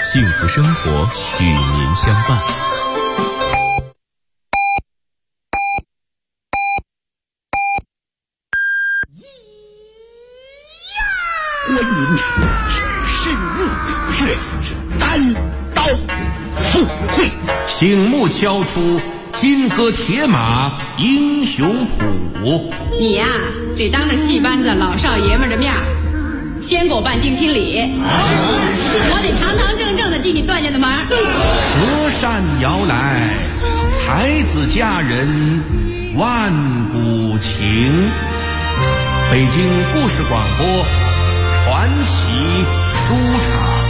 幸福生活与您相伴。 观音是日月是单刀赴会， 醒目敲出金戈铁马英雄谱。 你呀，得当着戏班子老少爷们的面先给我办定亲礼，我得堂堂正正的进你段家的门。 隔山遥来，才子佳人万古情。北京故事广播传奇书场。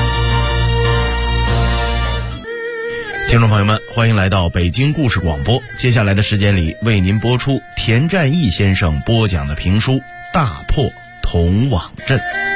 听众朋友们，欢迎来到北京故事广播。接下来的时间里，为您播出田占义先生播讲的评书《大破铜网阵》。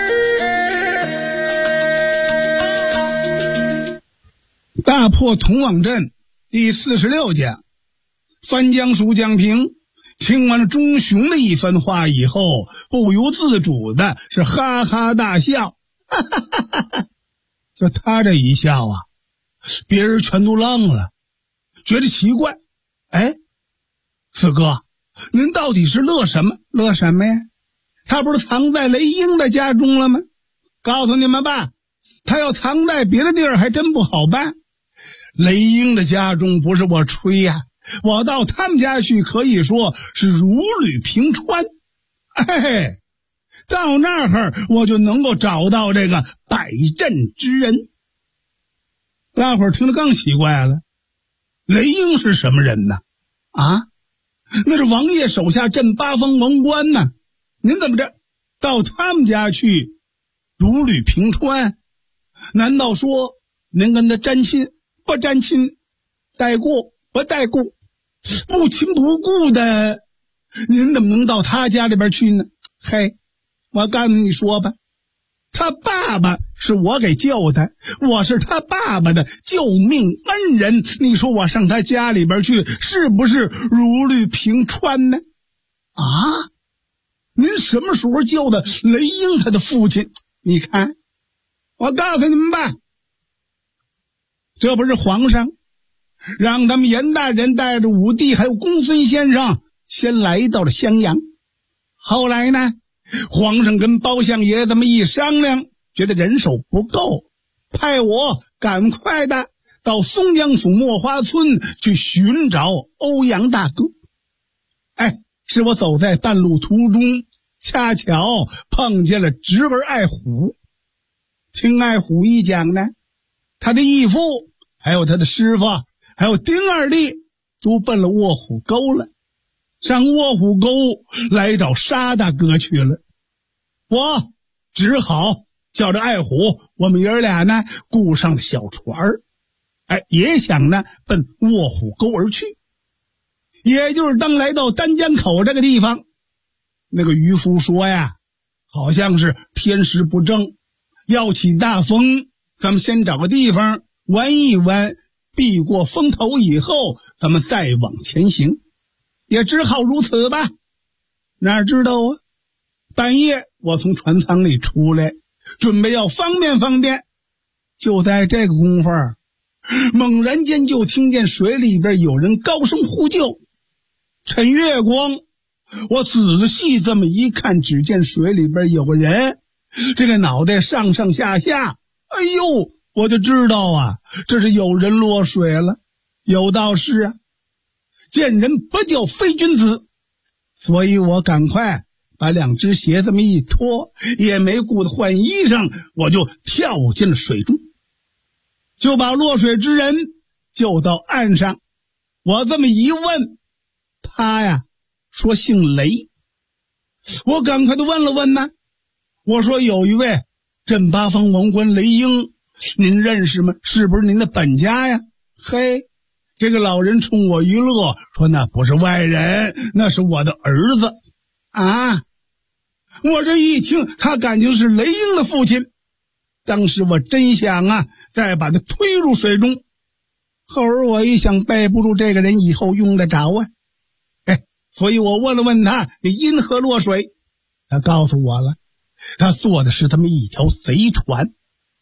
大破铜网阵第46讲。翻江叔江平听完了钟雄的一番话以后，不由自主的是哈哈大笑，哈哈哈哈哈。就他这一笑啊，别人全都愣了，觉得奇怪。哎，四哥，您到底是乐什么？乐什么呀？他不是藏在雷英的家中了吗？告诉你们吧，他要藏在别的地儿还真不好办。雷英的家中不是我吹呀，我到他们家去可以说是如履平川。哎，到那儿我就能够找到这个摆阵之人。大伙儿听得更奇怪了，雷英是什么人呢？啊，那是王爷手下镇八方王官呢。您怎么着到他们家去如履平川？难道说您跟他沾亲不沾亲，带过不带过，不亲不故的，您怎么能到他家里边去呢？嘿，我告诉你说吧，他爸爸是我给救的，我是他爸爸的救命恩人，你说我上他家里边去是不是如履平川呢？啊，您什么时候救的雷英他的父亲？你看，我告诉你们吧，这不是皇上让他们严大人带着武帝还有公孙先生先来到了襄阳，后来呢，皇上跟包相爷这么一商量，觉得人手不够，派我赶快的到松江府墨花村去寻找欧阳大哥。哎，是我走在半路途中，恰巧碰见了侄儿爱虎。听爱虎一讲呢，他的义父还有他的师傅还有丁二弟都奔了卧虎沟了，上卧虎沟来找沙大哥去了。我只好叫着爱虎，我们爷俩呢雇上了小船儿，哎，也想呢奔卧虎沟而去。也就是当来到丹江口这个地方，那个渔夫说呀，好像是天时不正，要起大风，咱们先找个地方玩一玩，避过风头以后，咱们再往前行，也只好如此吧。哪知道啊，半夜我从船舱里出来，准备要方便方便，就在这个功夫，猛然间就听见水里边有人高声呼救。趁月光，我仔细这么一看，只见水里边有个人，这个脑袋上上下下，哎呦，我就知道啊，这是有人落水了。有道是啊，见人不救非君子，所以我赶快把两只鞋这么一脱，也没顾得换衣裳，我就跳进了水中，就把落水之人救到岸上。我这么一问，他呀说姓雷。我赶快的问了问呢，我说有一位镇八方王官雷英，您认识吗？是不是您的本家呀？嘿，这个老人冲我一乐，说那不是外人，那是我的儿子啊。我这一听，他感情是雷英的父亲，当时我真想啊再把他推入水中，后而我一想，背不住这个人以后用得着啊。所以我问了问他，你因何落水？他告诉我了，他坐的是这么一条贼船。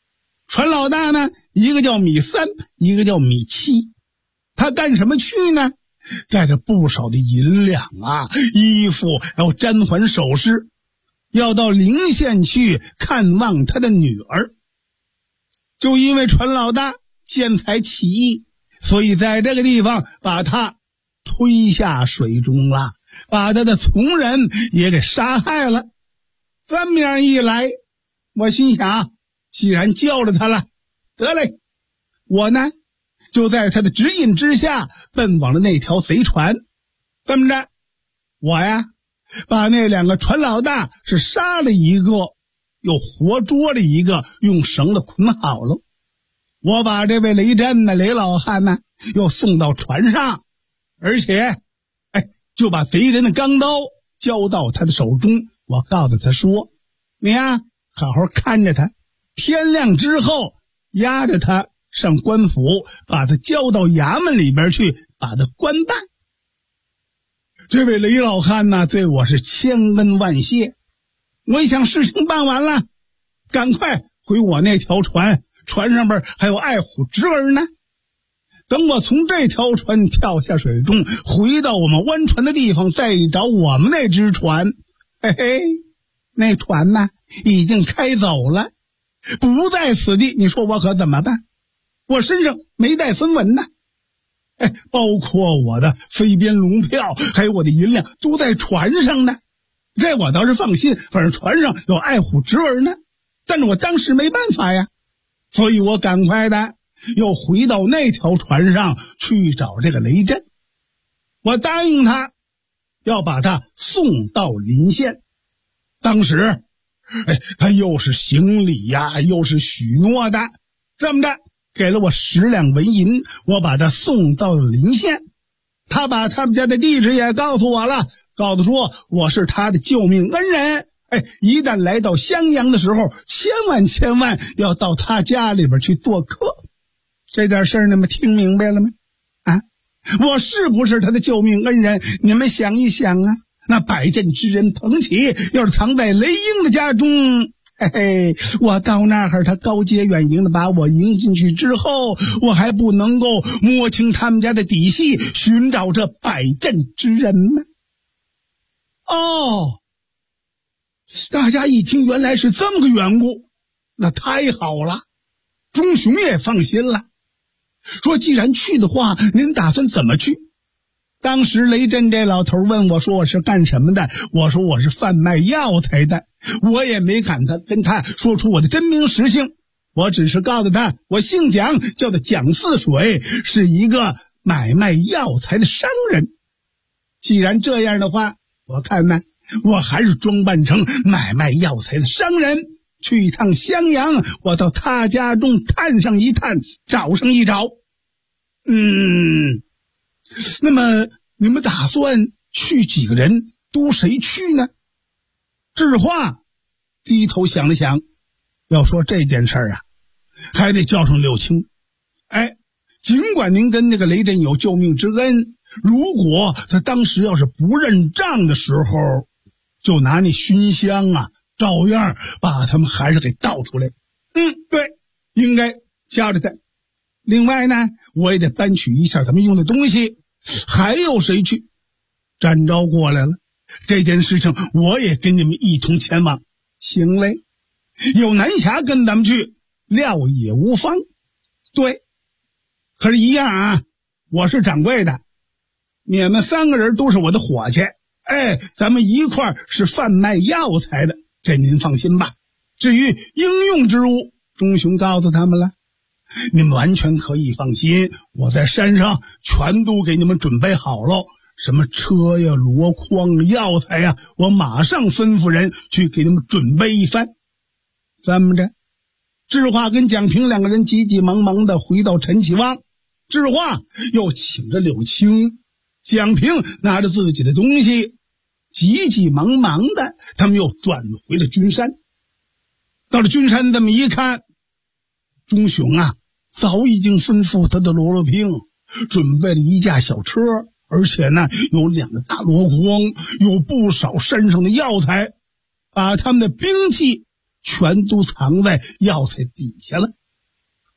船老大呢，一个叫米3，一个叫米7。他干什么去呢？带着不少的银两啊、衣服，还有簪环首饰，要到临县去看望他的女儿。就因为船老大见财起意，所以在这个地方把他推下水中了，把他的从人也给杀害了。这么样一来，我心想，既然叫了他了，得嘞，我呢就在他的指引之下奔往了那条贼船。这么着，我呀把那2个船老大是杀了一个，又活捉了一个，用绳子捆好了。我把这位雷震呢，雷老汉呢又送到船上，而且就把贼人的钢刀交到他的手中。我告诉他说，你呀好好看着他，天亮之后押着他上官府，把他交到衙门里边去，把他关办。这位雷老汉呢对我是千恩万谢。我一想事情办完了，赶快回我那条船，船上边还有爱虎侄儿呢。等我从这条船跳下水中，回到我们湾船的地方，再找我们那只船，嘿嘿，那船呢已经开走了，不在此地。你说我可怎么办？我身上没带分文呢，包括我的飞边龙票还有我的银两都在船上呢。这我倒是放心，反正船上有爱虎侄儿呢。但是我当时没办法呀，所以我赶快的又回到那条船上去找这个雷震。我答应他要把他送到临县。当时他又是行礼呀，又是许诺的，这么着给了我10两纹银，我把他送到了临县。他把他们家的地址也告诉我了，告诉说我是他的救命恩人，一旦来到襄阳的时候，千万要到他家里边去做客。这点事儿你们听明白了没？我是不是他的救命恩人？你们想一想啊，那百阵之人彭起要是藏在雷英的家中，我到那儿他高阶远迎的把我迎进去之后，我还不能够摸清他们家的底细，寻找这百阵之人呢？哦，大家一听原来是这么个缘故，那太好了，钟雄也放心了，说既然去的话，您打算怎么去？当时雷震这老头问我说我是干什么的，我说我是贩卖药材的，我也没敢跟他说出我的真名实姓，我只是告诉他我姓蒋，叫做蒋似水，是一个买卖药材的商人。既然这样的话，我看呢，我还是装扮成买卖药材的商人，去一趟襄阳，我到他家中探上一探，找上一找。那么你们打算去几个人，都谁去呢？智化低头想了想，要说这件事啊，还得叫上柳青。尽管您跟那个雷震有救命之恩，如果他当时要是不认账的时候，就拿那熏香啊，照样把他们还是给倒出来。对，应该交着他。另外呢，我也得搬取一下他们用的东西。还有谁去？展昭过来了，这件事情我也跟你们一同前往。行嘞，有南侠跟咱们去，料也无妨。对，可是一样啊，我是掌柜的，你们3个人都是我的伙计，咱们一块儿是贩卖药材的，这您放心吧。至于应用之物，钟雄告诉他们了，你们完全可以放心，我在山上全都给你们准备好了，什么车呀、箩筐、药材呀，我马上吩咐人去给你们准备一番。这么着，智化跟蒋平2个人急急忙忙的回到陈启旺，智化又请着柳青，蒋平拿着自己的东西，急急忙忙的他们又转回了君山。到了君山这么一看，钟雄啊早已经吩咐他的罗罗兵准备了一架小车，而且呢有2个大箩筐，有不少山上的药材，把他们的兵器全都藏在药材底下了。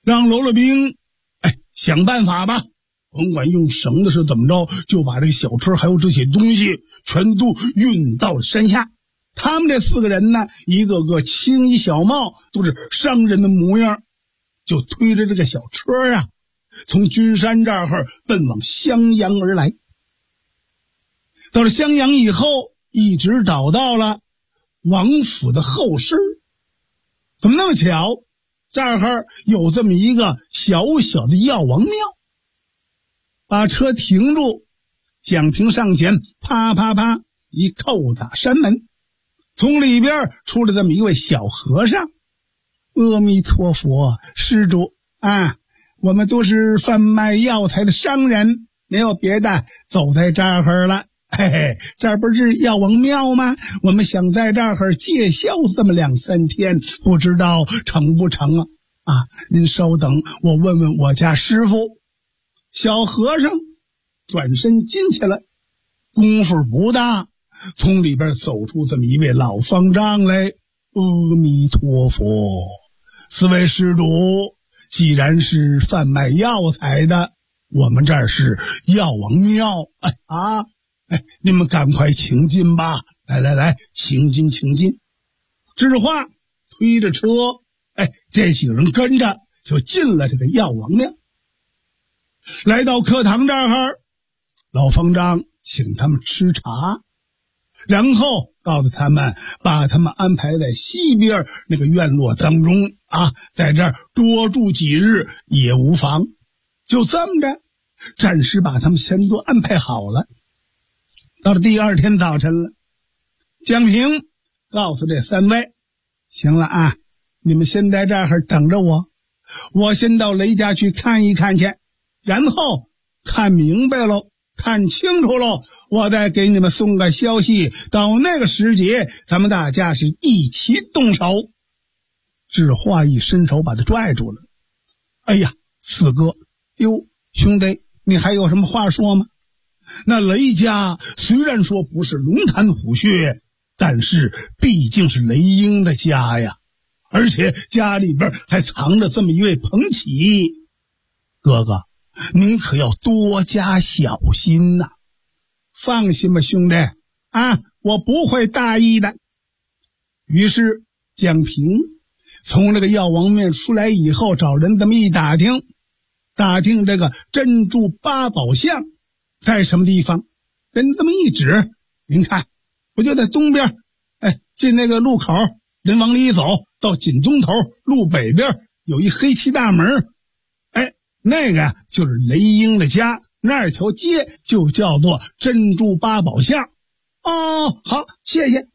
让喽啰兵想办法吧，甭管用绳子是怎么着，就把这个小车还有这些东西全都运到了山下。他们这4个人呢，一个个青衣小帽，都是商人的模样，就推着这个小车啊，从君山这儿奔往襄阳而来。到了襄阳以后，一直找到了王府的后室。怎么那么巧，这儿有这么一个小小的药王庙。把车停住，蒋平上前啪啪啪一叩打山门，从里边出来这么一位小和尚。阿弥陀佛，施主啊，我们都是贩卖药材的商人，没有别的，走在这儿了。嘿嘿，这儿不是药王庙吗？我们想在这儿借销这么2、3天，不知道成不成啊？您稍等，我问问我家师傅。小和尚转身进去了，功夫不大，从里边走出这么一位老方丈来。阿弥陀佛，4位施主，既然是贩卖药材的，我们这儿是药王庙你们赶快请进吧，来，请进。智化推着车，这几个人跟着就进了这个药王庙。来到课堂这儿，老方丈请他们吃茶，然后告诉他们把他们安排在西边那个院落当中在这儿多住几日也无妨。就这么着，暂时把他们先都安排好了。到了第2天早晨了，蒋平告诉这3位，行了你们先在这儿等着我先到雷家去看一看去，然后看明白了，看清楚了，我再给你们送个消息，到那个时节，咱们大家是一起动手。智化一伸手把他拽住了。哎呀，四哥，哟，兄弟，你还有什么话说吗？那雷家虽然说不是龙潭虎穴，但是毕竟是雷英的家呀，而且家里边还藏着这么一位彭启。哥哥，您可要多加小心呐。放心吧，兄弟我不会大意的。于是蒋平从这个药王庙出来以后，找人这么一打听这个珍珠八宝像在什么地方，人这么一指，您看不就在东边，进那个路口，人往里走，到锦东头路北边有一黑漆大门，那个就是雷英的家，那条街就叫做珍珠八宝巷。好，谢谢。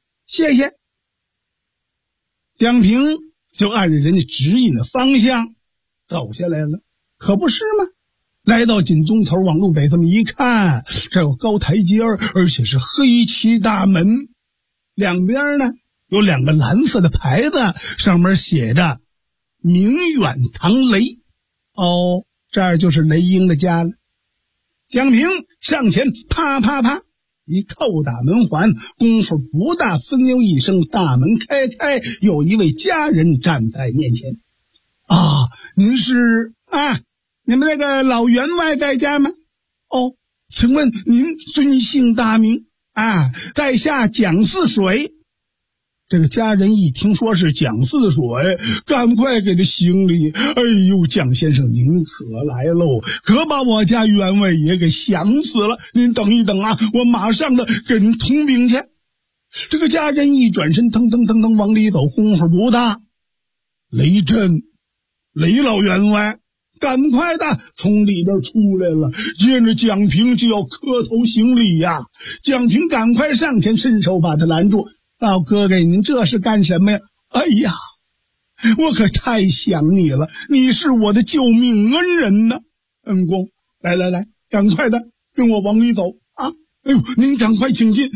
蒋平就按着人家指引的方向走下来了，可不是吗？来到锦东头，往路北这么一看，这有高台阶，而且是黑漆大门，两边呢有2个蓝色的牌子，上面写着明远堂雷。这儿就是雷英的家了。蒋平上前啪啪啪一叩打门环，功夫不大，分牛一声，大门开，有一位家人站在面前。您是你们那个老员外在家吗？请问您尊姓大名？在下蒋似水。这个家人一听说是蒋似水，赶快给他行礼。哎呦，蒋先生您可来喽，可把我家员外也给想死了，您等一等我马上的给人通禀去。这个家人一转身，腾往里走，功夫不大，雷震，雷老员外赶快的从里边出来了，见着蒋平就要磕头行礼呀。蒋平赶快上前伸手把他拦住。老哥哥，您这是干什么呀？哎呀，我可太想你了，你是我的救命恩人呢。恩公，来，赶快的跟我往里走您赶快请进，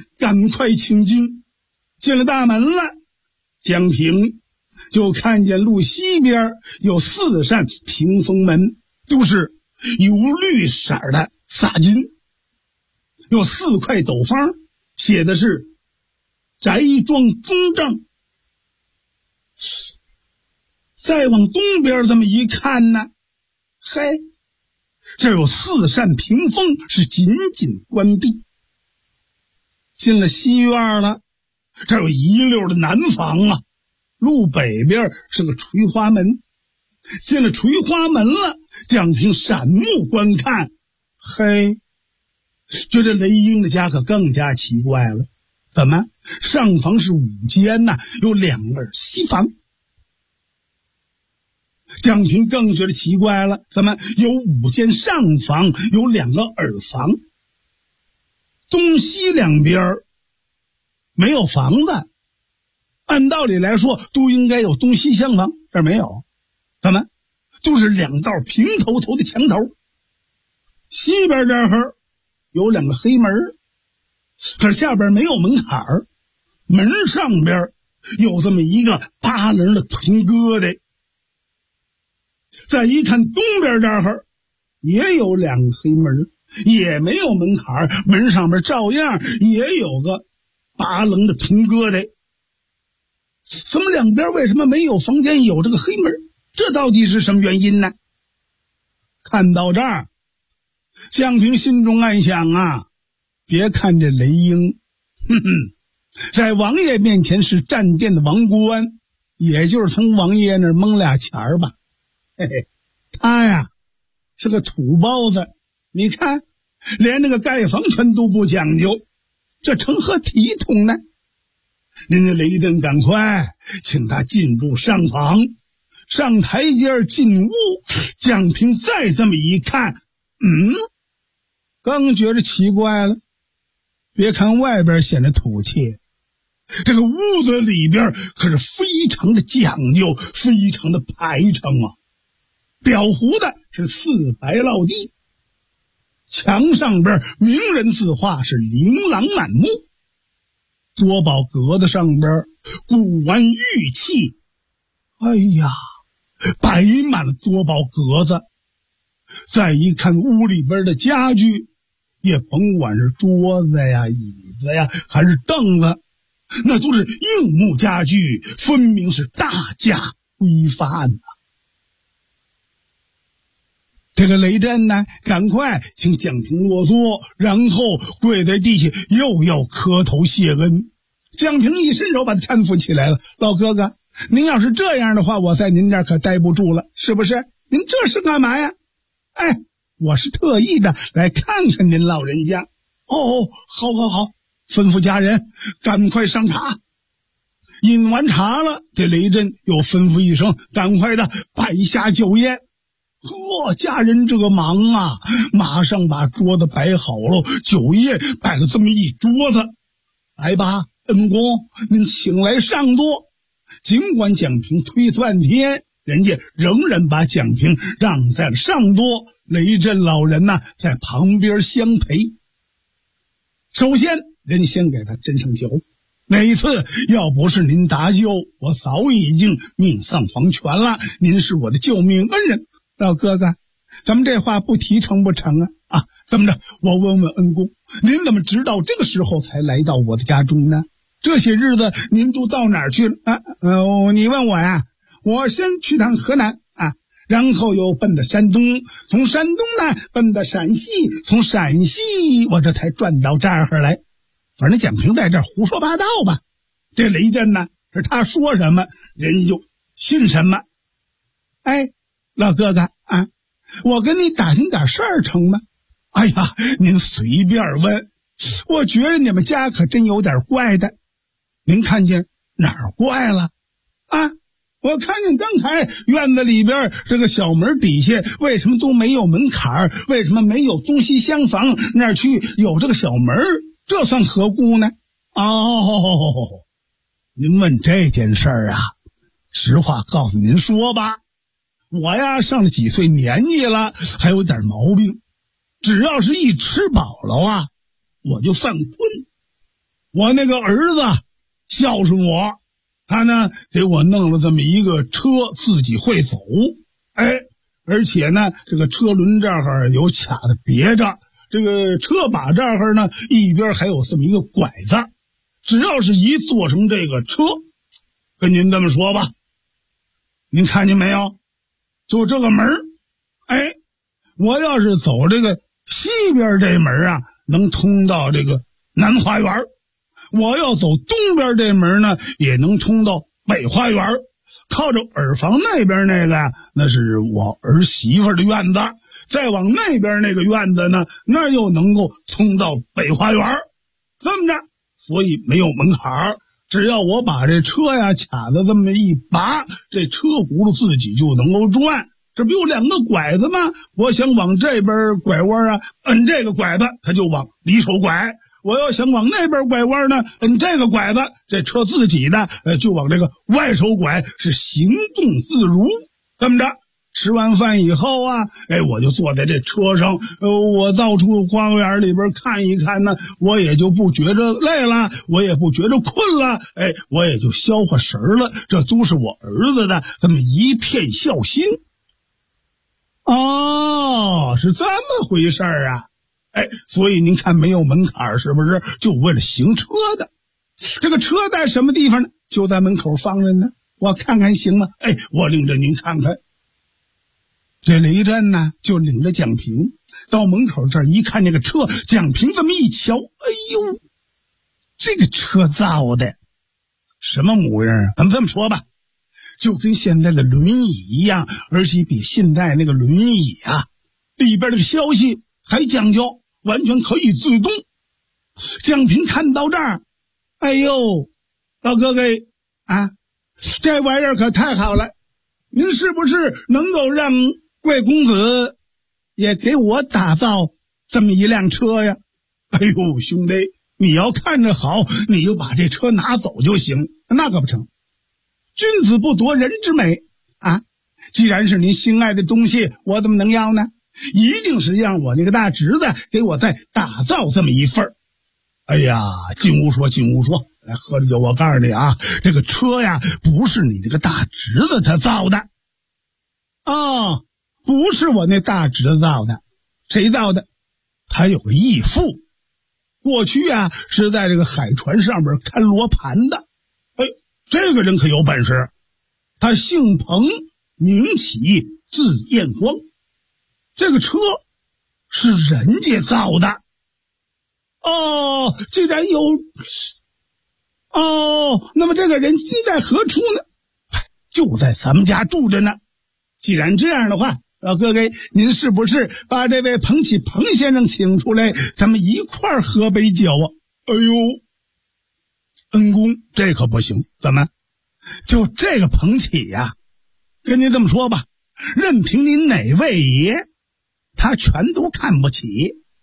进了大门了，蒋平就看见路西边有4扇屏风门，都是油绿色的纱金，有4块斗方，写的是翟庄中正。 再往东边这么一看呢，嘿，这有4扇屏风是紧紧关闭。进了西院了，这有一溜的南房啊，路北边是个垂花门。进了垂花门了，蒋平闪目观看，嘿，觉得雷英的家可更加奇怪了。怎么上房是5间呐，有2个西房。蒋平更觉得奇怪了，怎么有5间上房，有2个耳房，东西两边没有房子？按道理来说都应该有东西厢房，这儿没有。怎么都是2道平头头的墙头？西边这儿有2个黑门，可是下边没有门槛儿，门上边有这么一个8棱的铜疙瘩。再一看东边这儿也有2个黑门，也没有门槛儿，门上边照样也有个8棱的铜疙瘩。怎么两边为什么没有房间有这个黑门？这到底是什么原因呢？看到这儿，蒋平心中暗想啊，别看这雷英，在王爷面前是站店的王官，也就是从王爷那儿蒙俩钱儿吧。嘿嘿，他呀是个土包子，你看连那个盖房全都不讲究，这成何体统呢？人家雷震赶快请他进入上房，上台阶进屋。蒋平再这么一看，刚觉着奇怪了。别看外边显得土气，这个屋子里边可是非常的讲究，非常的排场啊。裱糊的是4白落地，墙上边名人字画是琳琅满目，多宝格子上边古玩玉器，哎呀，摆满了多宝格子。再一看屋里边的家具，也甭管是桌子呀、椅子呀，还是凳子，那都是硬木家具，分明是大家规范呐。这个雷震呢，赶快请蒋平落座，然后跪在地下又要磕头谢恩。蒋平一伸手把他搀扶起来了。老哥哥，您要是这样的话，我在您这儿可待不住了，是不是？您这是干嘛呀？哎，我是特意的来看看您老人家。哦，好，吩咐家人赶快上茶。饮完茶了，这雷震又吩咐一声，赶快的摆下酒宴。家人这个忙啊，马上把桌子摆好了，酒宴摆了这么一桌子。来吧，恩公，您请来上座。尽管蒋平推辞半天，人家仍然把蒋平让在了上座，雷震老人呢在旁边相陪。首先人家先给他斟上酒，那一次要不是您搭救，我早已经命丧黄泉了，您是我的救命恩人。老哥哥，咱们这话不提成不成啊？怎么着，我问问恩公，您怎么直到这个时候才来到我的家中呢？这些日子您都到哪儿去了啊？你问我呀，我先去趟河南啊，然后又奔到山东，从山东呢奔到陕西，从陕西我这才转到这儿来。反正蒋平在这儿胡说八道吧，这雷震呢是他说什么人家就信什么。哎，老哥哥啊，我跟你打听点事儿成吗？哎呀，您随便问，我觉得你们家可真有点怪的。您看见哪儿怪了啊？我看见刚才院子里边这个小门底下为什么都没有门槛，为什么没有东西厢房，那儿去有这个小门，这算何故呢？哦，您问这件事儿啊，实话告诉您说吧，我呀上了几岁年纪了，还有点毛病，只要是一吃饱了啊，我就犯困。我那个儿子孝顺我，他呢给我弄了这么一个车，自己会走，哎，而且呢这个车轮这儿有卡的别着，这个车把这儿呢一边还有这么一个拐子，只要是一做成这个车，跟您这么说吧， 您看见没有？就这个门，哎，我要是走这个西边这门啊，能通到这个南花园；我要走东边这门呢，也能通到北花园。靠着耳房那边那个，那是我儿媳妇的院子。再往那边那个院子呢，那又能够通到北花园。这么着，所以没有门槛，只要我把这车呀卡子这么一拔，这车轱辘自己就能够转。这不有两个拐子吗？我想往这边拐弯啊，摁这个拐子，它就往里手拐；我要想往那边拐弯呢，摁这个拐子，这车自己的就往这个外手拐，是行动自如。这么着，吃完饭以后啊，我就坐在这车上，我到处花园里边看一看呢，我也就不觉着累了，我也不觉着困了，我也就消化神了。这都是我儿子的这么一片孝心。哦，是这么回事啊！所以您看没有门槛，是不是？就为了行车的。这个车在什么地方呢？就在门口放着呢。我看看行吗？我领着您看看。这雷震呢，就领着蒋平到门口这儿一看这个车，蒋平这么一瞧，哎呦，这个车造的什么模样啊？咱们这么说吧，就跟现在的轮椅一样，而且比现在那个轮椅啊，里边这个消息还讲究，完全可以自动。蒋平看到这儿，哎呦，老哥哥啊，这玩意儿可太好了，您是不是能够让贵公子也给我打造这么一辆车呀？哎呦，兄弟，你要看着好，你就把这车拿走就行，那可不成。君子不夺人之美啊！既然是您心爱的东西，我怎么能要呢？一定是让我那个大侄子给我再打造这么一份儿。哎呀，进屋说，来喝着酒，我告诉你啊，这个车呀，不是你这个大侄子他造的。哦，不是我那大侄子造的，谁造的？他有个义父，过去啊是在这个海船上边看罗盘的。这个人可有本事，他姓彭，名启，字彦光。这个车是人家造的。哦，既然有，那么这个人今在何处呢？就在咱们家住着呢。既然这样的话，老哥哥，您是不是把这位彭启彭先生请出来，咱们一块儿喝杯酒啊？哎呦，恩公，这可不行。怎么？就这个彭启呀，跟您这么说吧，任凭您哪位爷，他全都看不起。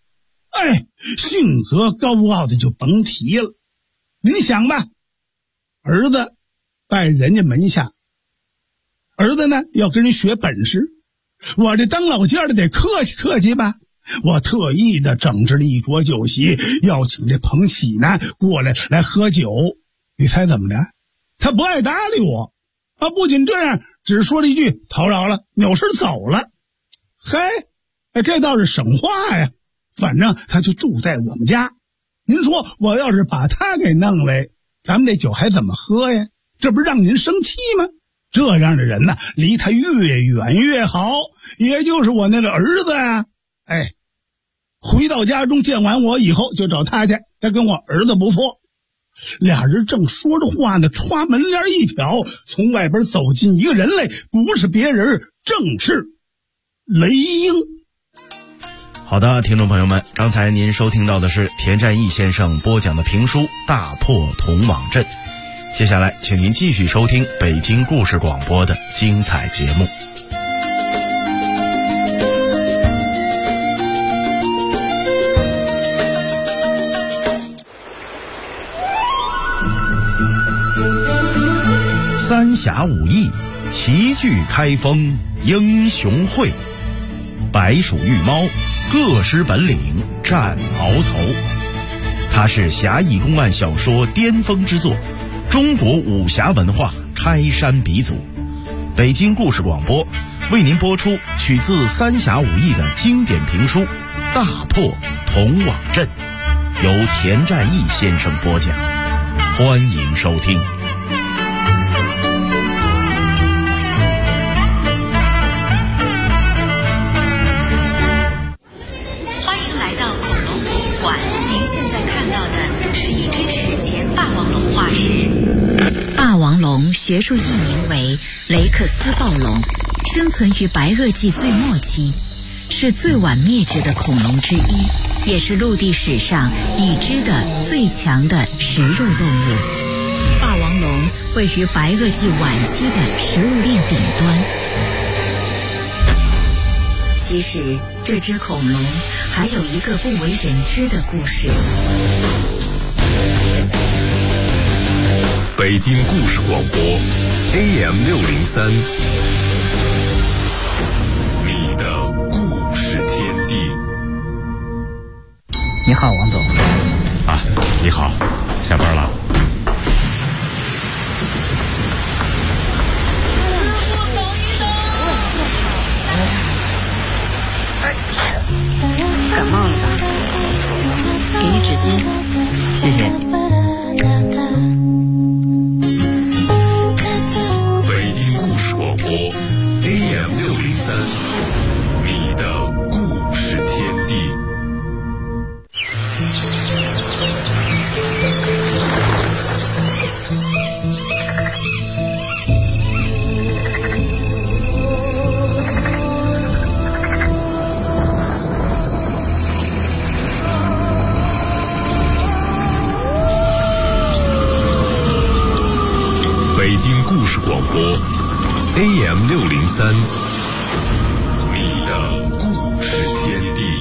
性格高傲的就甭提了。您想吧，儿子拜人家门下，儿子呢要跟人学本事，我这当老家的得客气客气吧。我特意的整治了一桌酒席，邀请这彭启呢过来喝酒。你猜怎么着？他不爱搭理我，不仅这样，只说了一句叨扰了，扭身走了。这倒是省话呀，反正他就住在我们家。您说我要是把他给弄来，咱们这酒还怎么喝呀？这不是让您生气吗？这样的人呢，离他越远越好。也就是我那个儿子啊，回到家中见完我以后就找他去，他跟我儿子不错。俩人正说着话呢，歘门帘一挑，从外边走进一个人来，不是别人，正是雷英。 好的，听众朋友们，刚才您收听到的是田占义先生播讲的评书《大破铜网阵》。接下来请您继续收听北京故事广播的精彩节目。三侠五义，齐聚开封英雄会，白鼠玉猫，各施本领战鳌头。它是侠义公案小说巅峰之作，中国武侠文化开山鼻祖。北京故事广播为您播出取自三侠五义的经典评书《大破铜网阵》，由田占义先生播讲，欢迎收听。 学术译名为雷克斯暴龙，生存于白垩纪最末期，是最晚灭绝的恐龙之一，也是陆地史上已知的最强的食肉动物。霸王龙位于白垩纪晚期的食物链顶端。其实这只恐龙还有一个不为人知的故事。 北京故事广播 AM603， 你的故事天地。 你好，王总。 啊，你好，下班了。 感冒了吧？给你纸巾，谢谢你。 北京故事广播 AM603， 你的故事天地。北京故事广播 AM603， 你的故事天地。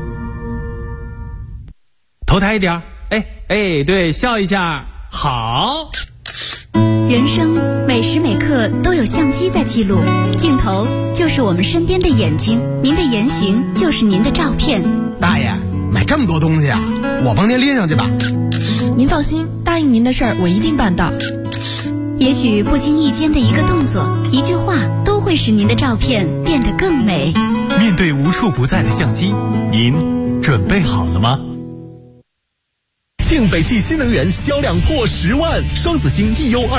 头抬一点，哎，对，笑一下，好。 人生每时每刻都有相机在记录，镜头就是我们身边的眼睛，您的言行就是您的照片。 大爷，买这么多东西啊，我帮您拎上去吧。 您放心，答应您的事儿我一定办到。 也许不经意间的一个动作、一句话，都会使您的照片变得更美。 面对无处不在的相机，您准备好了吗？ 庆北汽新能源销量破10万，双子星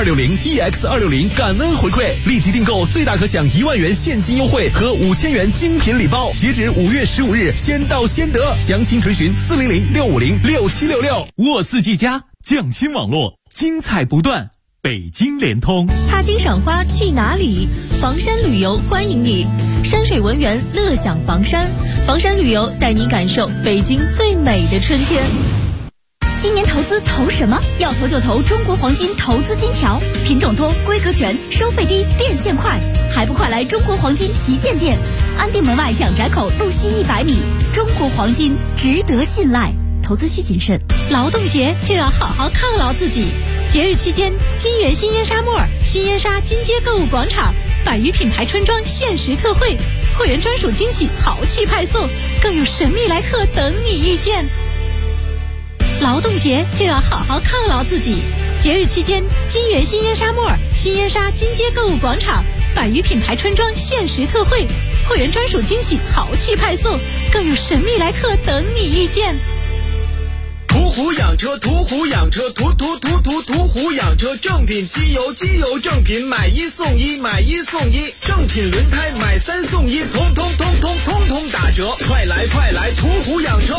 EU260、EX260 感恩回馈，立即订购最大可享1万元现金优惠和5000元精品礼包，截止5月15日，先到先得，详情垂询400-650-6766。 沃四 G 加匠心网络，精彩不断。北京联通， 踏青赏花去哪里？房山旅游欢迎你，山水文园乐享房山，房山旅游带你感受北京最美的春天。 今年投资投什么？要投就投中国黄金投资金条，品种多，规格全，收费低，变现快，还不快来中国黄金旗舰店，安定门外蒋宅口路西100米，中国黄金值得信赖，投资需谨慎。 劳动节就要好好犒劳自己。节日期间，金源新烟沙莫尔、新烟沙金街购物广场100余品牌春装限时特惠，会员专属惊喜豪气派送，更有神秘来客等你遇见。劳动节就要好好犒劳自己。节日期间，金源新烟沙莫尔、新烟沙金街购物广场100余品牌春装限时特惠，会员专属惊喜豪气派送，更有神秘来客等你遇见。 途虎养车，途虎养车，途虎养车，正品机油，机油正品，买1送1，买1送1，正品轮胎买3送1，通通打折，快来，途虎养车。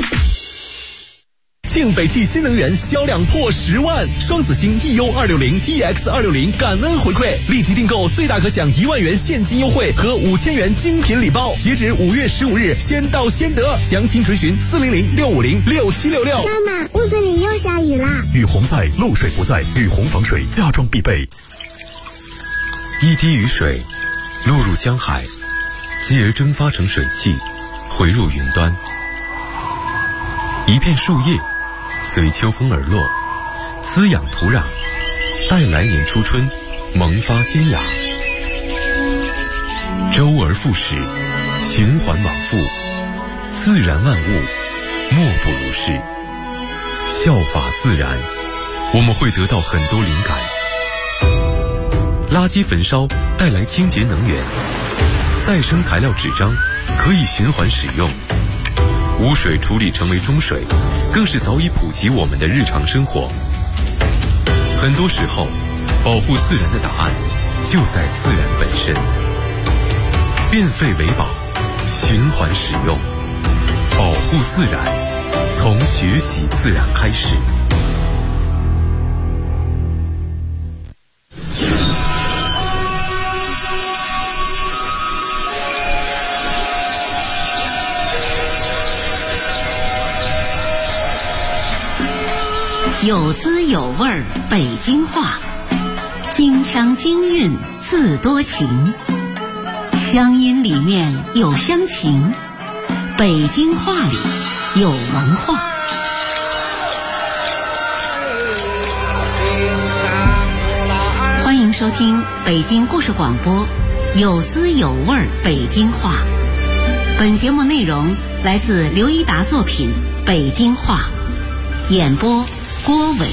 庆北汽新能源销量破10万，双子星 EU260、EX260 感恩回馈，立即订购最大可享1万元现金优惠和5000元精品礼包，截止5月15日，先到先得，详情垂询400-650-6766。 妈妈，屋子里又下雨啦！ 雨洪在，漏水不在，雨洪防水家装必备。 一滴雨水落入江海，继而蒸发成水汽，回入云端。一片树叶随秋风而落，滋养土壤，待来年初春萌发新芽。周而复始，循环往复，自然万物莫不如是。效法自然，我们会得到很多灵感。垃圾焚烧带来清洁能源，再生材料纸张可以循环使用，污水处理成为中水，更是早已普及我们的日常生活。很多时候，保护自然的答案就在自然本身。变废为宝，循环使用，保护自然，从学习自然开始。 有滋有味北京话，京腔京韵自多情，乡音里面有乡情，北京话里有文化。欢迎收听北京故事广播，有滋有味北京话。本节目内容来自刘一达作品《北京话》，演播郭伟。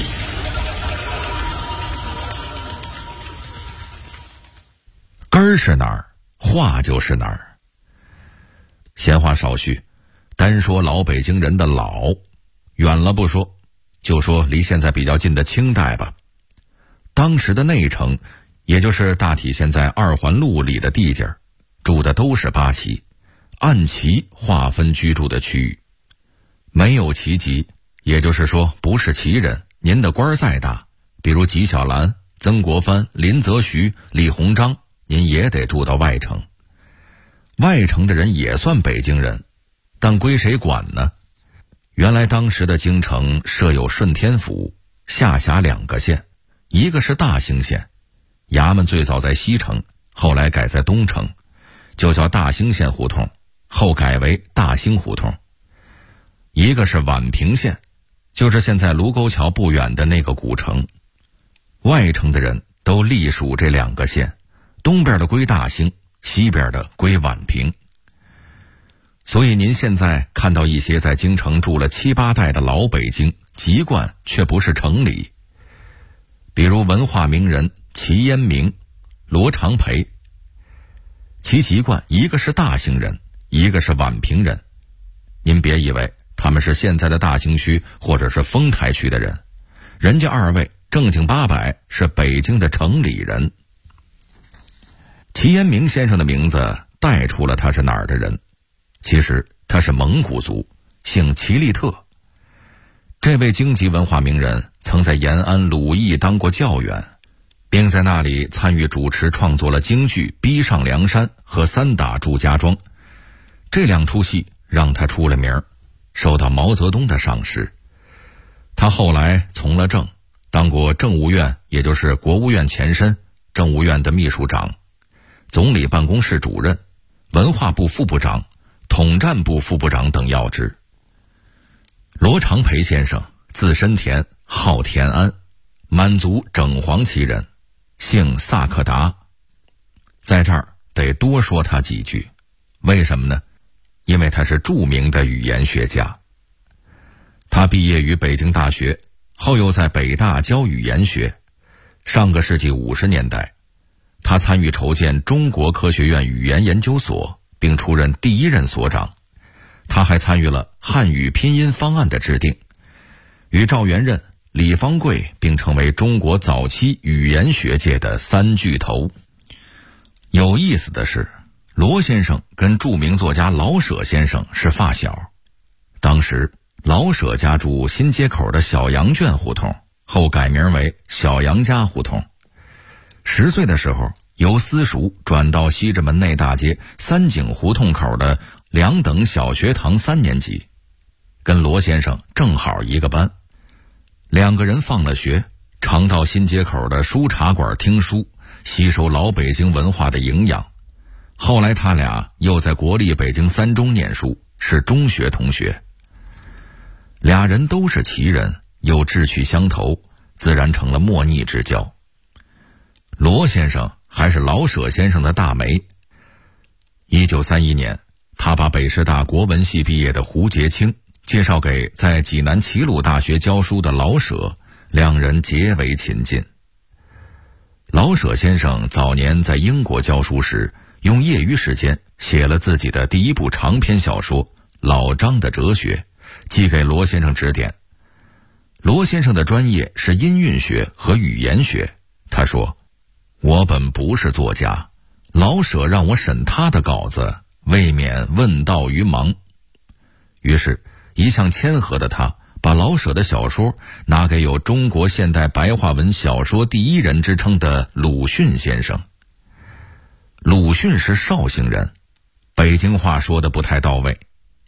根儿是哪儿，话就是哪儿。闲话少叙，单说老北京人的老，远了不说，就说离现在比较近的清代吧。当时的内城，也就是大体现在二环路里的地界，住的都是八旗，按旗划分居住的区域。没有旗籍，也就是说不是旗人，您的官再大，比如纪晓岚、曾国藩、林则徐、李鸿章，您也得住到外城。外城的人也算北京人，但归谁管呢？原来当时的京城设有顺天府，下辖2个县，一个是大兴县，衙门最早在西城，后来改在东城，就叫大兴县胡同，后改为大兴胡同。一个是宛平县，就是现在卢沟桥不远的那个古城。外城的人都隶属这2个县，东边的归大兴，西边的归宛平。所以您现在看到一些在京城住了7、8代的老北京，籍贯却不是城里。比如文化名人齐烟明、罗长培，其籍贯一个是大兴人，一个是宛平人。您别以为他们是现在的大兴区或者是丰台区的人，人家2位正经八百是北京的城里人。齐烟明先生的名字带出了他是哪儿的人，其实他是蒙古族，姓齐利特。这位京籍文化名人曾在延安鲁艺当过教员，并在那里参与主持创作了京剧《逼上梁山》和《3打祝家庄》，这2出戏让他出了名，受到毛泽东的赏识。他后来从了政，当过政务院，也就是国务院前身，政务院的秘书长，总理办公室主任，文化部副部长，统战部副部长等要职。罗长培先生字申田，号田安，满族整黄旗人，姓萨克达。在这儿得多说他几句，为什么呢？因为他是著名的语言学家。他毕业于北京大学，后又在北大教语言学。上个世纪50年代，他参与筹建中国科学院语言研究所，并出任第1任所长。他还参与了汉语拼音方案的制定，与赵元任、李方贵并成为中国早期语言学界的3巨头。有意思的是，罗先生跟著名作家老舍先生是发小。当时老舍家住新街口的小羊圈胡同，后改名为小杨家胡同。10岁的时候，由私塾转到西直门内大街三井胡同口的2等小学堂3年级，跟罗先生正好一个班。2个人放了学，常到新街口的书茶馆听书，吸收老北京文化的营养。后来他俩又在国立北京3中念书，是中学同学。俩人都是旗人，又志趣相投，自然成了莫逆之交。罗先生还是老舍先生的大媒。1931年，他把北师大国文系毕业的胡洁清介绍给在济南齐鲁大学教书的老舍，2人结为秦晋。老舍先生早年在英国教书时，用业余时间写了自己的第1部长篇小说《老张的哲学》，寄给罗先生指点。罗先生的专业是音韵学和语言学，他说：“我本不是作家，老舍让我审他的稿子，未免问道于盲。”于是一向谦和的他把老舍的小说拿给有中国现代白话文小说第1人之称的鲁迅先生。鲁迅是绍兴人，北京话说得不太到位，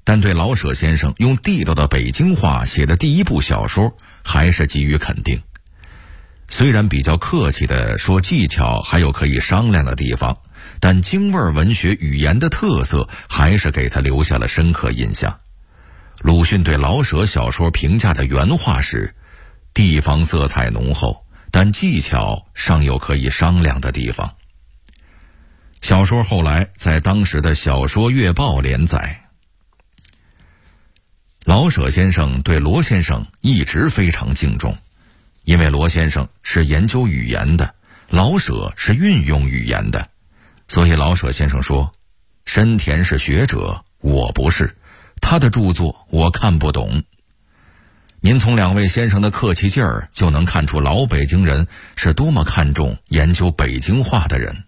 但对老舍先生用地道的北京话写的第一部小说还是给予肯定。虽然比较客气地说技巧还有可以商量的地方，但京味文学语言的特色还是给他留下了深刻印象。鲁迅对老舍小说评价的原话是：地方色彩浓厚，但技巧尚有可以商量的地方。小说后来在当时的小说月报连载。老舍先生对罗先生一直非常敬重，因为罗先生是研究语言的，老舍是运用语言的，所以老舍先生说，深田是学者，我不是，他的著作我看不懂。您从两位先生的客气劲儿就能看出老北京人是多么看重研究北京话的人。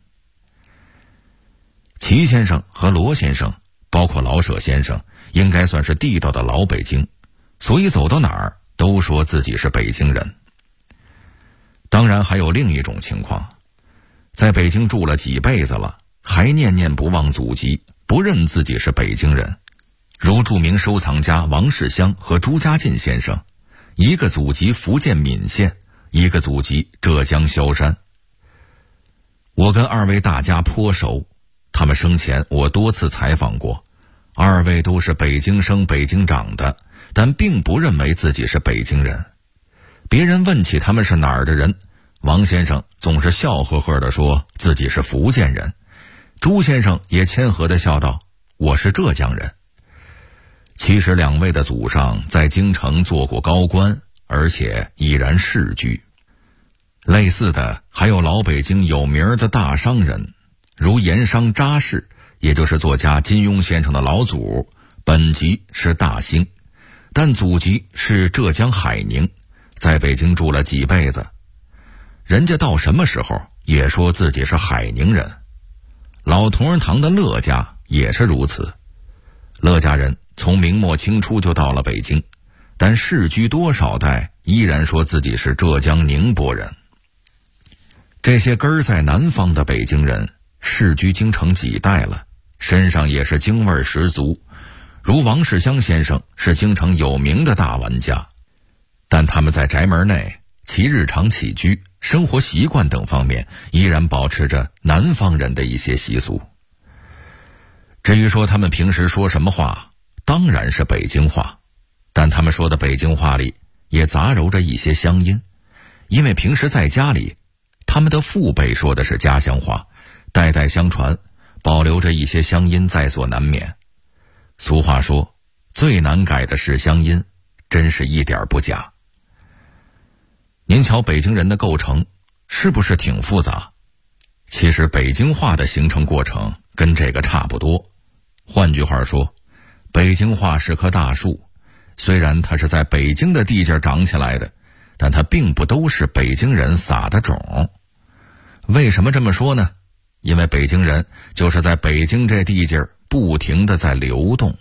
齐先生和罗先生，包括老舍先生，应该算是地道的老北京，所以走到哪儿都说自己是北京人。当然还有另一种情况，在北京住了几辈子了，还念念不忘祖籍，不认自己是北京人，如著名收藏家王世襄和朱家进先生，一个祖籍福建闽县，一个祖籍浙江萧山。我跟二位大家颇熟，他们生前我多次采访过，二位都是北京生北京长的，但并不认为自己是北京人。别人问起他们是哪儿的人，王先生总是笑呵呵地说自己是福建人，朱先生也谦和地笑道，我是浙江人。其实两位的祖上在京城做过高官，而且依然世居。类似的还有老北京有名的大商人，如盐商查氏，也就是作家金庸先生的老祖，本籍是大兴，但祖籍是浙江海宁，在北京住了几辈子。人家到什么时候也说自己是海宁人。老同仁堂的乐家也是如此，乐家人从明末清初就到了北京，但世居多少代依然说自己是浙江宁波人。这些根儿在南方的北京人世居京城几代了，身上也是京味十足，如王世襄先生是京城有名的大玩家，但他们在宅门内其日常起居、生活习惯等方面依然保持着南方人的一些习俗。至于说他们平时说什么话，当然是北京话，但他们说的北京话里也杂糅着一些乡音，因为平时在家里他们的父辈说的是家乡话，代代相传，保留着一些乡音在所难免。俗话说，最难改的是乡音，真是一点不假。您瞧北京人的构成是不是挺复杂？其实北京话的形成过程跟这个差不多。换句话说，北京话是棵大树，虽然它是在北京的地界长起来的，但它并不都是北京人撒的种。为什么这么说呢？因为北京人就是在北京这地界不停地在流动。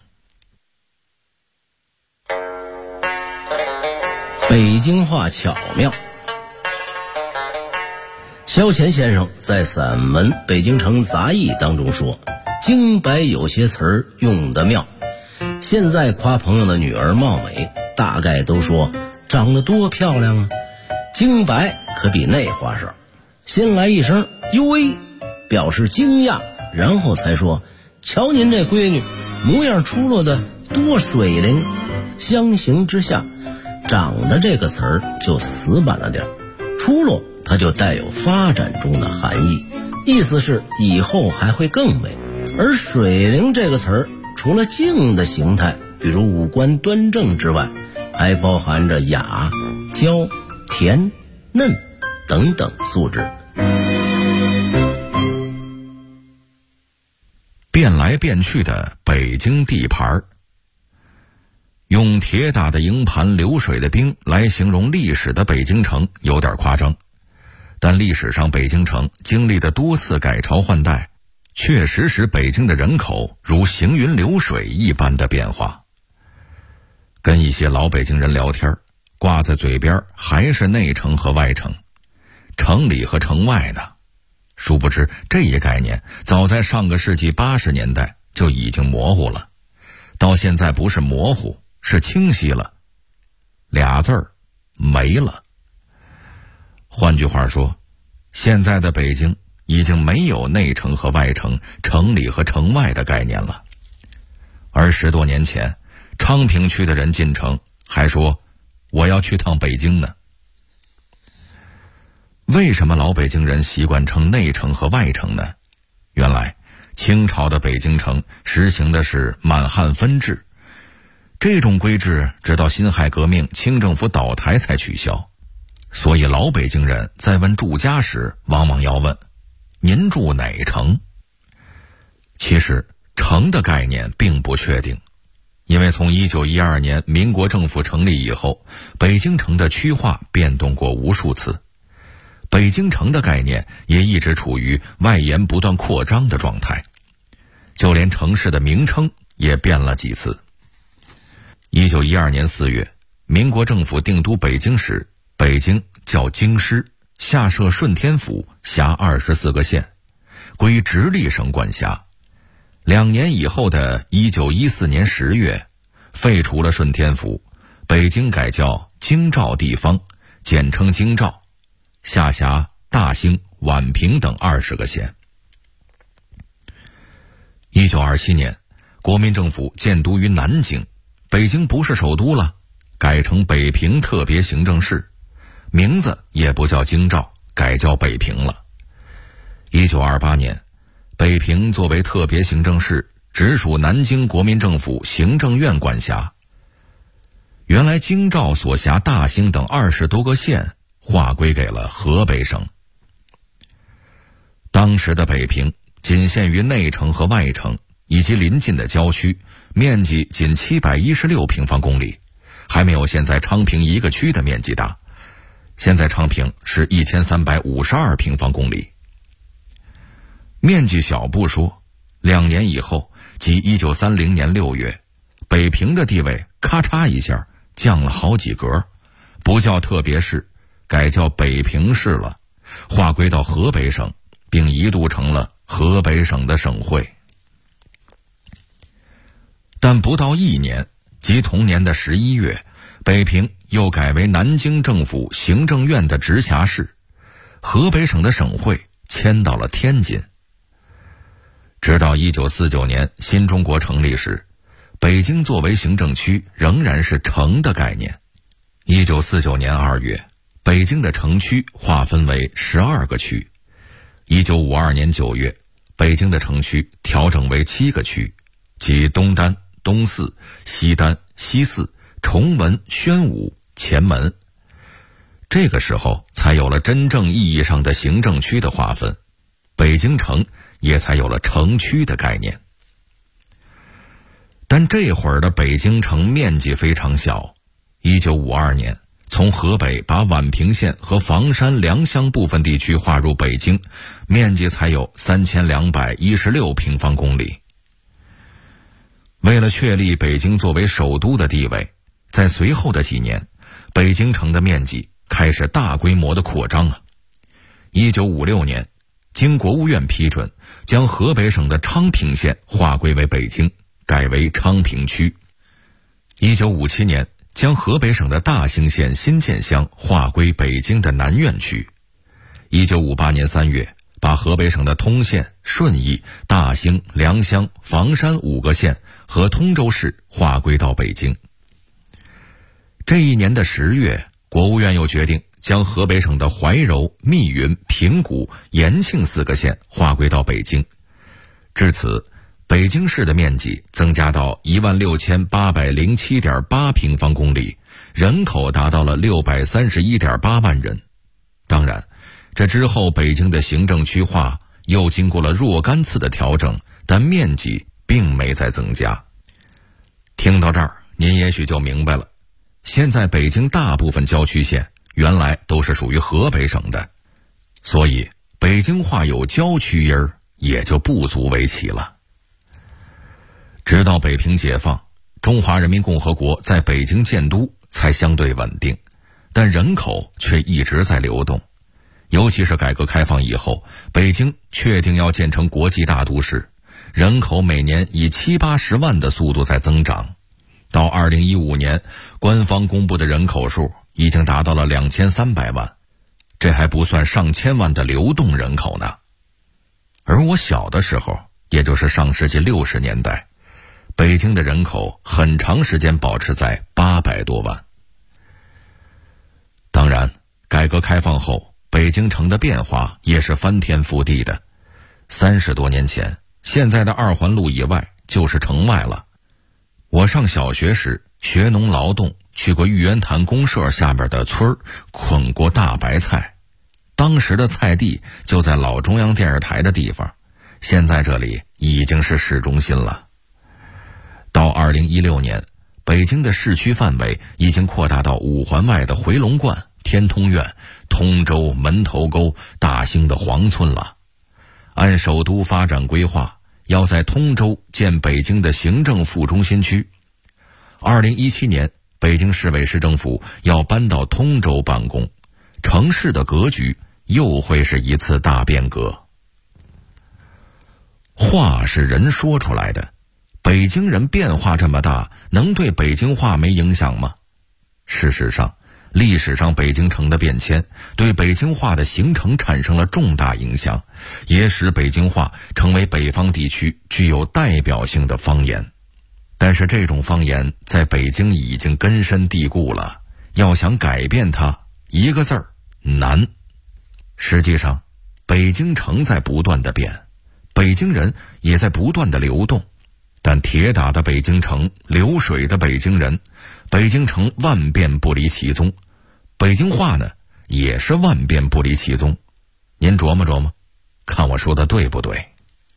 北京话巧妙。萧乾先生在散文《北京城杂艺》当中说，京白有些词儿用得妙。现在夸朋友的女儿貌美，大概都说长得多漂亮啊。京白可比那话少，先来一声哟喂，表示惊讶，然后才说瞧您这闺女模样出落的多水灵。相形之下，长得这个词儿就死板了点，出落它就带有发展中的含义，意思是以后还会更美。而水灵这个词儿除了静的形态，比如五官端正之外，还包含着雅、娇、甜、嫩等等素质。 变来变去的北京地盘，用铁打的营盘流水的兵来形容历史的北京城有点夸张，但历史上北京城经历的多次改朝换代，确实使北京的人口如行云流水一般的变化。跟一些老北京人聊天，挂在嘴边还是内城和外城，城里和城外呢。殊不知这一概念早在上个世纪80年代就已经模糊了。 到现在不是模糊，是清晰了，俩字儿，没了。换句话说，现在的北京已经没有内城和外城、城里和城外的概念了。而10多年前，昌平区的人进城还说我要去趟北京呢。为什么老北京人习惯称内城和外城呢？原来清朝的北京城实行的是满汉分治，这种规制直到辛亥革命清政府倒台才取消。所以老北京人在问住家时往往要问您住哪城。其实城的概念并不确定，因为从1912年民国政府成立以后，北京城的区划变动过无数次，北京城的概念也一直处于外延不断扩张的状态，就连城市的名称也变了几次。1912年4月，民国政府定都北京时，北京叫京师，下设顺天府，辖24个县，归直隶省管辖。2年以后的1914年10月，废除了顺天府，北京改叫京兆地方，简称京兆，下辖大兴、宛平等20个县。1927年，国民政府建都于南京，北京不是首都了，改成北平特别行政市，名字也不叫京兆，改叫北平了。1928年，北平作为特别行政市，直属南京国民政府行政院管辖。原来京兆所辖大兴等20多个县划归给了河北省。当时的北平仅限于内城和外城以及邻近的郊区，面积仅716平方公里，还没有现在昌平一个区的面积大。现在昌平是1352平方公里。面积小不说，2年以后，即1930年6月，北平的地位咔嚓一下降了好几格，不叫特别市，改叫北平市了，划归到河北省，并一度成了河北省的省会。但不到1年，即同年的11月，北平又改为南京政府行政院的直辖市，河北省的省会迁到了天津。直到1949年新中国成立时，北京作为行政区仍然是城的概念。1949年2月，北京的城区划分为12个区。1952年9月，北京的城区调整为7个区，即东单、东四、西单、西四、崇文、宣武、前门。这个时候才有了真正意义上的行政区的划分，北京城也才有了城区的概念。但这会儿的北京城面积非常小。1952年，从河北把宛平县和房山、良乡部分地区划入北京，面积才有3216平方公里。为了确立北京作为首都的地位，在随后的几年，北京城的面积开始大规模的扩张啊。1956年，经国务院批准，将河北省的昌平县划归为北京，改为昌平区。1957年，将河北省的大兴县新建乡划归北京的南苑区。1958年3月，把河北省的通县、顺义、大兴、良乡、房山5个县和通州市划归到北京。这一年的10月，国务院又决定将河北省的怀柔、密云、平谷、延庆4个县划归到北京。至此，北京市的面积增加到16807.8平方公里，人口达到了631.8万人。当然，这之后北京的行政区划又经过了若干次的调整，但面积并没再增加。听到这儿，您也许就明白了，现在北京大部分郊区县原来都是属于河北省的，所以北京话有郊区音儿也就不足为奇了。直到北平解放，中华人民共和国在北京建都才相对稳定，但人口却一直在流动。尤其是改革开放以后，北京确定要建成国际大都市， 人口每年以70-80万的速度在增长。到2015年，官方公布的人口数已经达到了2300万，这还不算上千万的流动人口呢。而我小的时候，也就是上世纪60年代，北京的人口很长时间保持在800多万。当然，改革开放后，北京城的变化也是翻天覆地的。30多年前，现在的2环路以外就是城外了。我上小学时学农劳动，去过玉渊潭公社下边的村儿，捆过大白菜。当时的菜地就在老中央电视台的地方，现在这里已经是市中心了。到2016年，北京的市区范围已经扩大到5环外的回龙观、天通苑、通州、门头沟、大兴的黄村了。按首都发展规划，要在通州建北京的行政副中心区。2017年，北京市委市政府要搬到通州办公，城市的格局又会是一次大变革。话是人说出来的，北京人变化这么大，能对北京话没影响吗？事实上，历史上北京城的变迁对北京话的形成产生了重大影响，也使北京话成为北方地区具有代表性的方言。但是这种方言在北京已经根深蒂固了，要想改变它，一个字儿，难。实际上，北京城在不断的变，北京人也在不断的流动，但铁打的北京城，流水的北京人，北京城万变不离其宗，北京话呢也是万变不离其宗。您琢磨琢磨，看我说的对不对？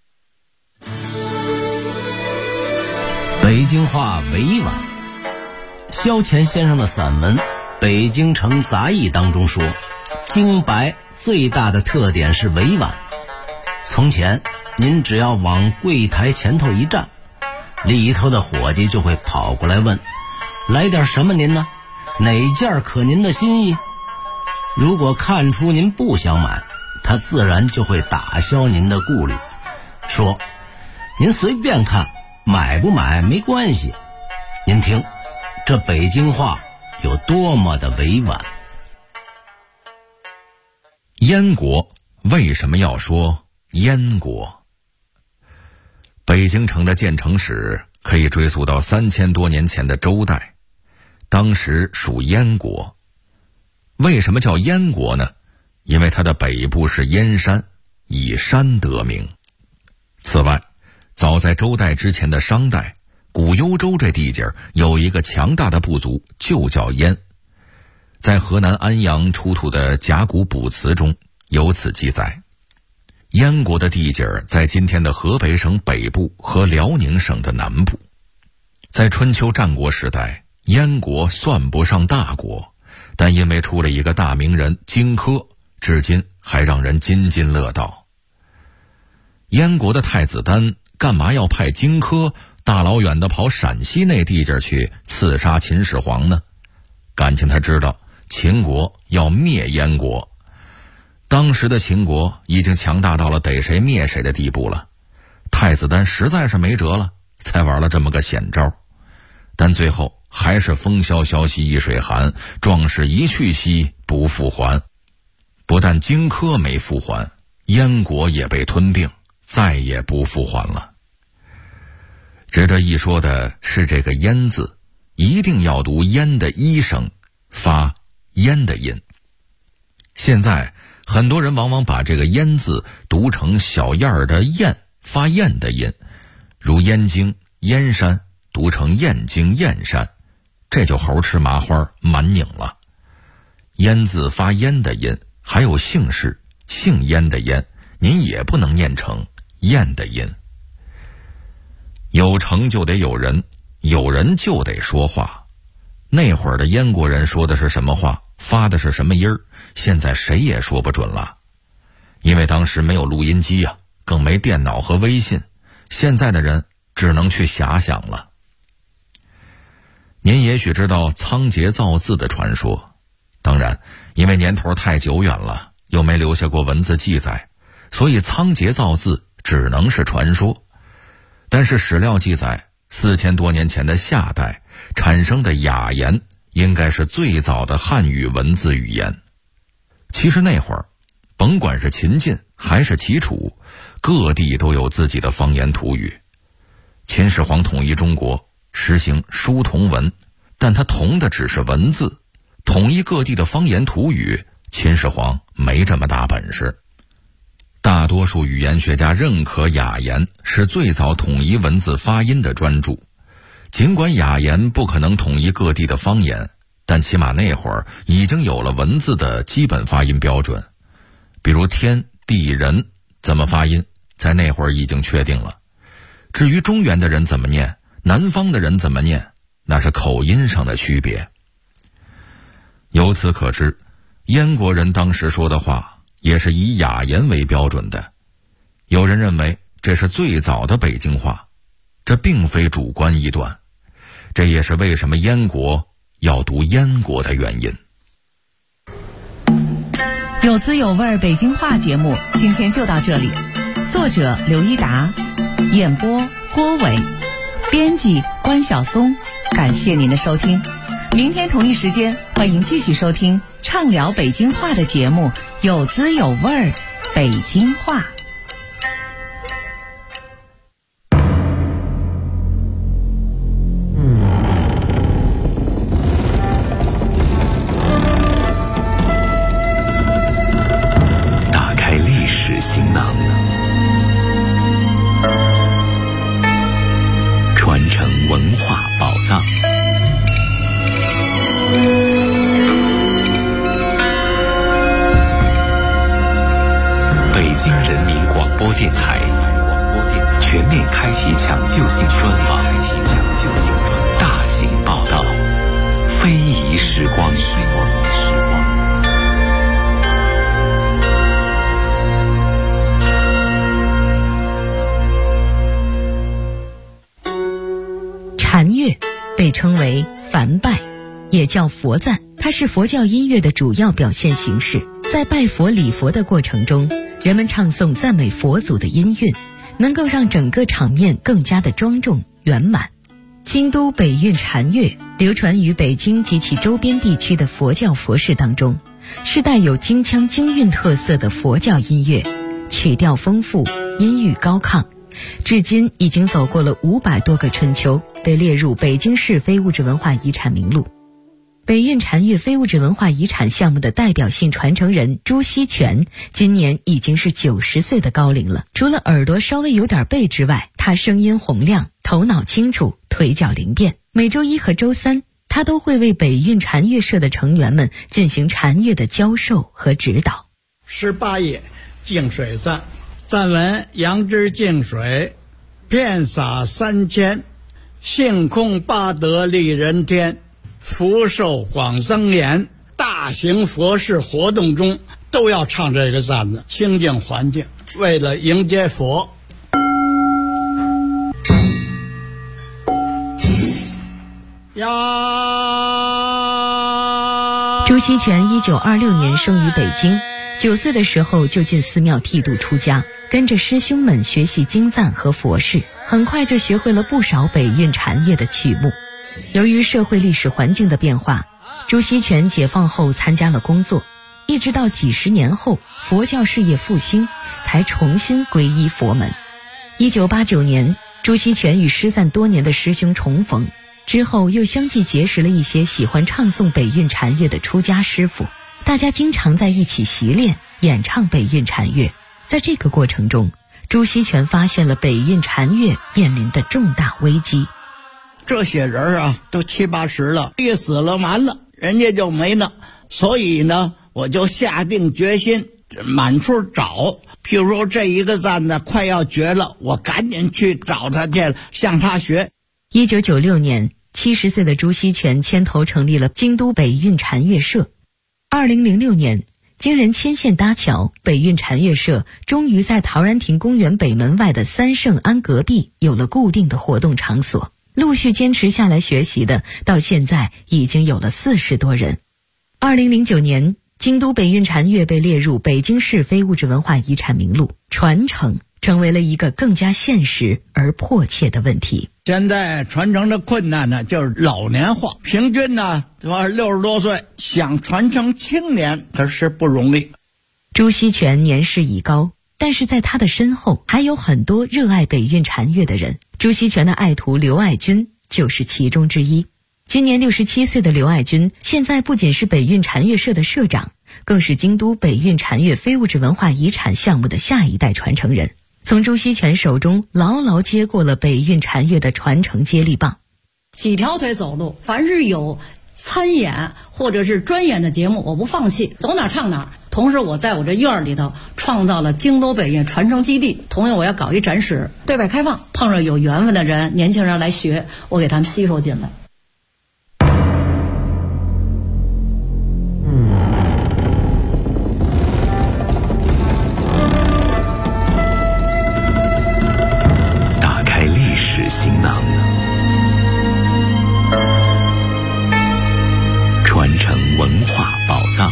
北京话委婉。萧乾先生的散文《北京城杂役》当中说，京白最大的特点是委婉。从前您只要往柜台前头一站，里头的伙计就会跑过来问，来点什么您呢？哪件可您的心意？如果看出您不想买，他自然就会打消您的顾虑，说您随便看，买不买没关系。您听，这北京话有多么的委婉。 燕国为什么要说燕国？北京城的建成史可以追溯到3000多年前的周代，当时属燕国。为什么叫燕国呢？因为它的北部是燕山，以山得名。此外，早在周代之前的商代，古幽州这地界有一个强大的部族，就叫燕。在河南安阳出土的甲骨卜辞中有此记载。燕国的地界在今天的河北省北部和辽宁省的南部。在春秋战国时代，燕国算不上大国，但因为出了一个大名人荆轲，至今还让人津津乐道。燕国的太子丹干嘛要派荆轲大老远的跑陕西那地界去刺杀秦始皇呢？感情他知道秦国要灭燕国。当时的秦国已经强大到了逮谁灭谁的地步了，太子丹实在是没辙了，才玩了这么个险招。但最后还是风萧萧兮易水寒，壮士一去兮不复还。不但荆轲没复还，燕国也被吞并，再也不复还了。值得一说的是这个燕字，一定要读燕的一声，发燕的音。现在很多人往往把这个燕字读成小燕儿的燕，发燕的音，如燕京、燕山读成燕京、燕山，这就猴吃麻花蛮拧了。燕字发燕的音，还有姓氏姓燕的燕，您也不能念成燕的音。有成就得有人，有人就得说话。那会儿的燕国人说的是什么话，发的是什么音儿，现在谁也说不准了。因为当时没有录音机啊，更没电脑和微信，现在的人只能去遐想了。您也许知道仓颉造字的传说，当然因为年头太久远了，又没留下过文字记载，所以仓颉造字只能是传说。 但是史料记载，4000多年前的夏代产生的雅言应该是最早的汉语文字语言。其实那会儿，甭管是秦晋还是齐楚，各地都有自己的方言土语。秦始皇统一中国，实行书同文，但他同的只是文字，统一各地的方言土语，秦始皇没这么大本事。大多数语言学家认可雅言是最早统一文字发音的专著。尽管雅言不可能统一各地的方言，但起码那会儿已经有了文字的基本发音标准。比如天、地、人怎么发音，在那会儿已经确定了。至于中原的人怎么念，南方的人怎么念，那是口音上的区别。由此可知，燕国人当时说的话也是以雅言为标准的。有人认为这是最早的北京话，这并非主观臆断，这也是为什么燕国要读燕国的原因。 有滋有味北京话节目今天就到这里，作者刘一达，演播郭伟，编辑关晓松。感谢您的收听，明天同一时间欢迎继续收听畅聊北京话的节目，有滋有味北京话。 打开历史行囊，传承文化宝藏。北京人民广播电台全面开启抢救性专访，大型报道，非遗时光。 禅乐被称为梵拜，也叫佛赞，它是佛教音乐的主要表现形式。在拜佛礼佛的过程中，人们唱诵赞美佛祖的音韵，能够让整个场面更加的庄重圆满。京都北韵禅乐流传于北京及其周边地区的佛教佛事当中，是带有京腔京韵特色的佛教音乐，曲调丰富，音域高亢，至今已经走过了500多个春秋，被列入北京市非物质文化遗产名录。北韵禅乐非物质文化遗产项目的代表性传承人朱锡全今年已经是90岁的高龄了。除了耳朵稍微有点背之外，他声音洪亮，头脑清楚，腿脚灵便。每周1和周3，他都会为北韵禅乐社的成员们进行禅乐的教授和指导。 18页净水赞，赞文：杨枝净水，遍洒3000，性空八德利人天，福寿广增延。大型佛事活动中都要唱这个赞子，清净环境，为了迎接佛。 朱锡全1926年生于北京，9岁的时候就进寺庙剃度出家，跟着师兄们学习经赞和佛事，很快就学会了不少北韵禅乐的曲目。由于社会历史环境的变化，朱锡全解放后参加了工作，一直到几十年后佛教事业复兴，才重新皈依佛门。1989年，朱锡全与失散多年的师兄重逢，之后又相继结识了一些喜欢唱诵北韵禅乐的出家师傅，大家经常在一起习练演唱北韵禅乐。在这个过程中，朱锡全发现了北韵禅乐面临的重大危机。 这些人啊，都70、80了，一死了完了，人家就没了。所以呢，我就下定决心满处找。譬如说这一个赞呢快要绝了，我赶紧去找他去，向他学。 1996年，70岁的朱锡全牵头成立了京都北韵禅乐社。2006年，经人牵线搭桥，北韵禅乐社终于在陶然亭公园北门外的三圣庵隔壁有了固定的活动场所。陆续坚持下来学习的，到现在已经有了40多人。2009年，京都北韵禅乐被列入北京市非物质文化遗产名录，传承成为了一个更加现实而迫切的问题。 现在传承的困难呢，就是老年化，平均呢60多岁，想传承青年可是不容易。 朱锡全年事已高，但是在他的身后还有很多热爱北韵禅乐的人。朱锡全的爱徒刘爱军就是其中之一。今年67岁的刘爱军，现在不仅是北韵禅乐社的社长，更是京都北韵禅乐非物质文化遗产项目的下一代传承人，从朱锡全手中牢牢接过了北韵禅乐的传承接力棒。 几条腿走路，凡是有参演或者是专演的节目，我不放弃，走哪唱哪。同时我在我这院里头创造了京都北韵传承基地，同样我要搞一展示，对外开放，碰上有缘分的人，年轻人来学，我给他们吸收进来。 打开历史行囊，传承文化宝藏。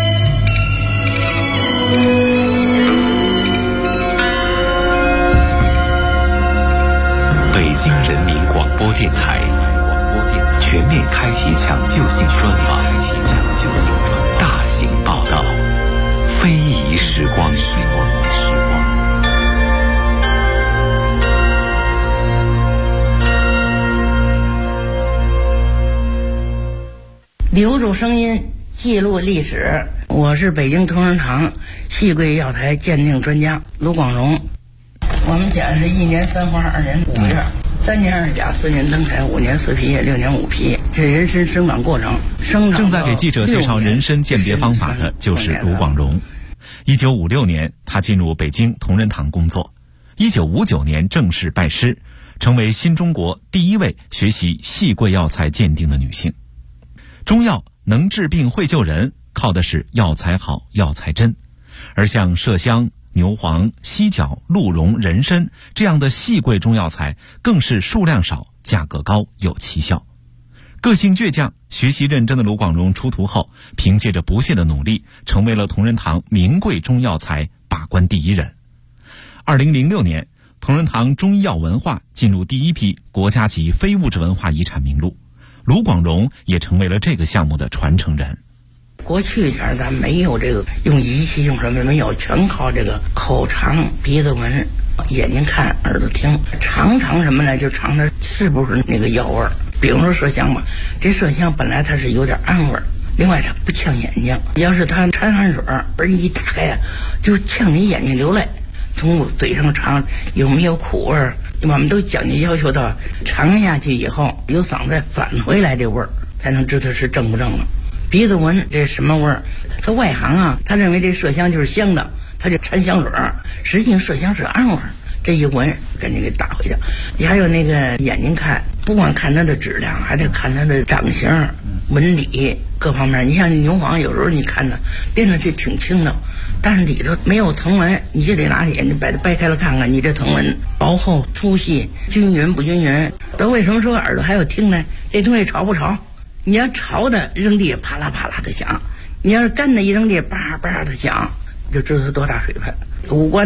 北京人民广播电台全面开启抢救性专访，大型报道，非遗时光。 留住声音，记录历史。我是北京同仁堂戏柜药材鉴定专家卢广荣。我们讲是1年3花2年5月，3年2甲4年灯彩5年4皮6年5皮，这人参生长过程。 正在给记者介绍人参鉴别方法的就是卢广荣。1956年，他进入北京同仁堂工作。1959年正式拜师，成为新中国第一位学习戏柜药材鉴定的女性。中药能治病会救人，靠的是药材好、药材真。而像麝香、牛黄、犀角、鹿茸、人参这样的细贵中药材，更是数量少、价格高、有奇效。个性倔强、学习认真的卢广荣出徒后，凭借着不懈的努力，成为了同仁堂名贵中药材把关第一人。2006年，同仁堂中医药文化进入第一批国家级非物质文化遗产名录，卢广荣也成为了这个项目的传承人。 过去前咱没有这个用仪器用什么没有，全靠这个口尝、鼻子闻、眼睛看、耳朵听，尝什么呢？就尝它是不是那个药味儿。比如说麝香吧，这麝香本来它是有点暗味儿，另外它不呛眼睛。要是它掺汗水，而一打开呀，就呛你眼睛流泪。从嘴上尝有没有苦味儿，我们都讲究要求到尝下去以后，由嗓子返回来这味儿，才能知道是正不正了。鼻子闻这什么味儿？他外行啊，他认为这麝香就是香的，他就掺香水儿，实际上麝香是暗味儿。这一闻，赶紧给打回去。你还有那个眼睛看，不光看它的质量，还得看它的长形、纹理各方面。你像牛黄，有时候你看它变得就挺轻的，但是里头没有藤纹，你就得拿眼睛把它掰开了看看，你这藤纹薄厚、粗细、均匀不均匀。那为什么说耳朵还有听呢？这东西潮不潮？你要潮的扔地啪啦啪啦的响，你要是干的一扔地叭叭的响，就知道它多大水分。五官